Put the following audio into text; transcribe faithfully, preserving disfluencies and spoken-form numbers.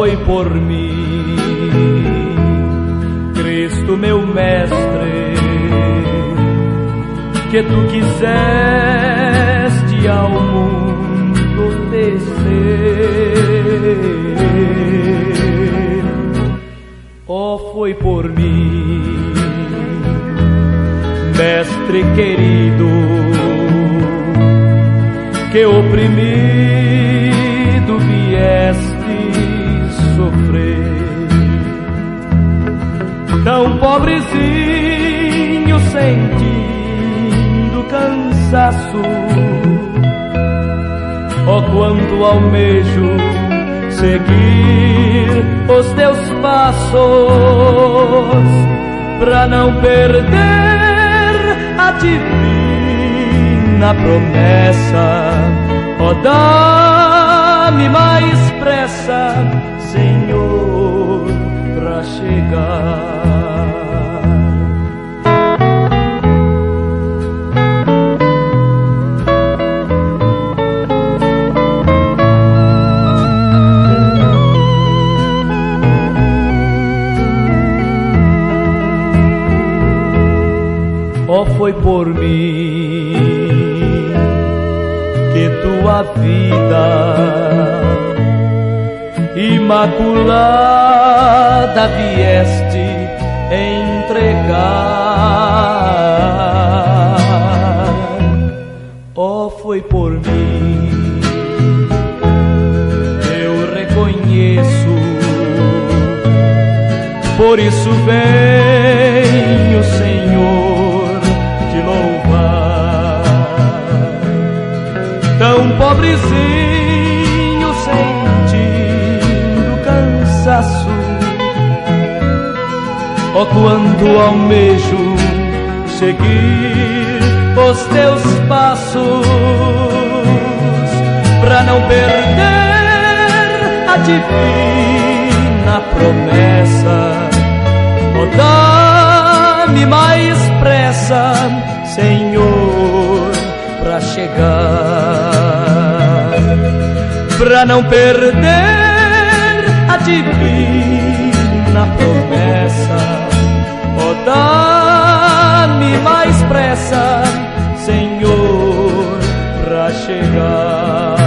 foi por mim, Cristo meu mestre, que tu quiseste ao mundo descer. Oh, foi por mim, mestre querido, que oprimido vieste sofrer. Tão pobrezinho, sentindo cansaço, oh, quanto almejo seguir os teus passos, pra não perder a divina promessa. Oh, dá-me mais pressa, Senhor, pra chegar. Oh, foi por mim que tua vida imaculada vieste entregar. Oh, foi por mim, eu reconheço, por isso venho, Senhor, te louvar. Tão pobrezinho, sentindo cansaço, oh, quando almejo seguir os teus passos, pra não perder a divina promessa. Oh, dá-me mais pressa, Senhor, pra chegar, pra não perder a divina promessa. Oh, dá-me mais pressa, Senhor, pra chegar.